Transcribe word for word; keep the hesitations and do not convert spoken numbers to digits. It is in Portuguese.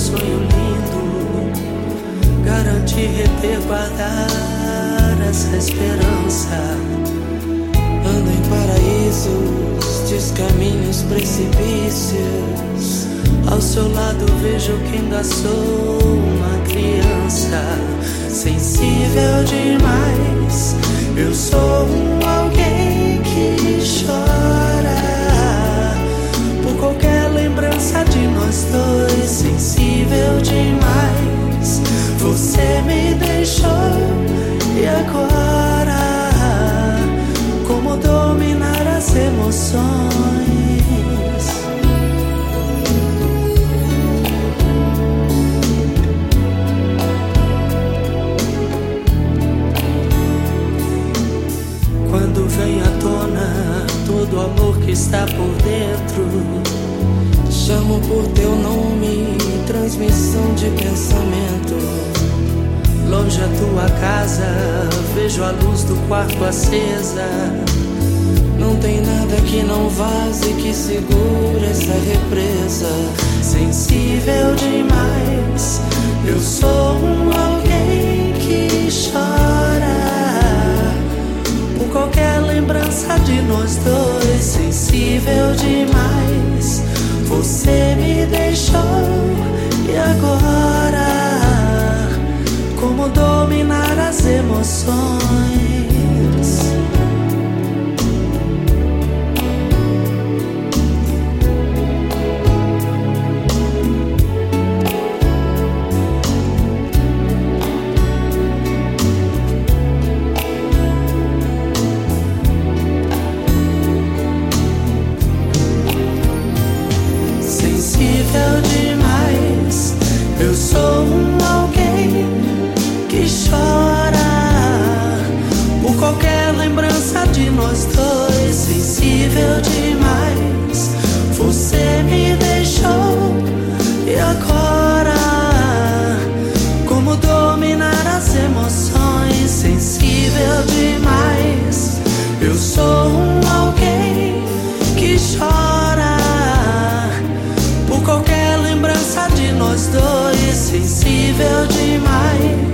sonho lindo, garante reter, guardar essa esperança. Ando em paraísos, descaminhos, precipícios. Ao seu lado vejo que ainda sou uma criança, sensível demais. Eu sou um alguém que chora por qualquer lembrança de nós dois, sensível demais. Você me deixou e agora, como dominar as emoções? Quando vem à tona todo o amor que está por dentro, chamo por teu nome, transmissão de pensamento. Longe a tua casa, vejo a luz do quarto acesa. Não tem nada que não vaze, que segura essa represa. Sensível demais, eu sou um alguém que chora por qualquer lembrança de nós dois, sensível demais. Você me deixou e agora, como dominar as emoções? Sensível demais, eu sou um alguém que chora por qualquer lembrança de nós dois, sensível demais. Você me deixou e agora, como dominar as emoções? Sensível demais, eu sou um alguém que chora por qualquer lembrança de nós dois, sensível demais.